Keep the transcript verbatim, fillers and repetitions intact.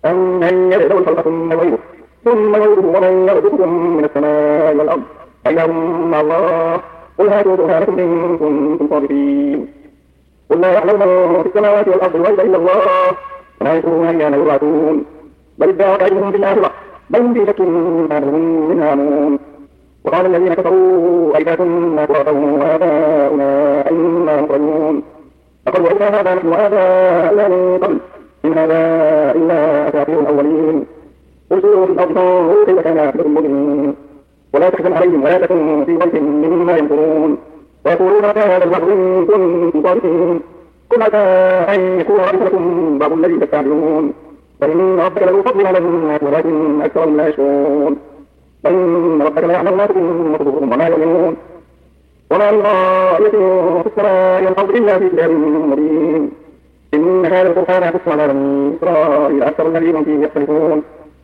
أمن يبدأ الخلق ثم يعيده ثم يعيده ومن يرزقكم من السماء والأرض أإله مع الله قل هاتوا برهانكم إن كنتم صادقين قل لا يعلم من في السماوات والأرض الغيب إلا الله وما يشعرون أيان يبعثون بل ادعوا علمهم في الآخرة بل هم في شك ما هم منها آمنون وقال الذين كفروا أئذا كنا ترابا وآباؤنا أئنا مخرجون فقالوا إنا هذا نحن وآباؤنا من قبل إن هذا إلا أساطير الأولين قل سيروا في الأرض فانظروا كيف كان عاقبة المجرمين ولا تحزن عليهم ولا تكن في ضيق مما يمكرون ويقولون متى هذا الوعد إن كنتم صادقين قل عسى أن يكون ردف لكم بعض الذي تستعجلون فإن ربك له فضل على الناس ولكن أكثرهم لا يشكرون فإن ربك لا يعلم ما تكون وصدورهم وما يعلمون وما من غائبة في السماء والأرض إلا في كتاب مبين إن هذا القرآن يقص على بني إسرائيل أكثر الذين فيه يختلفون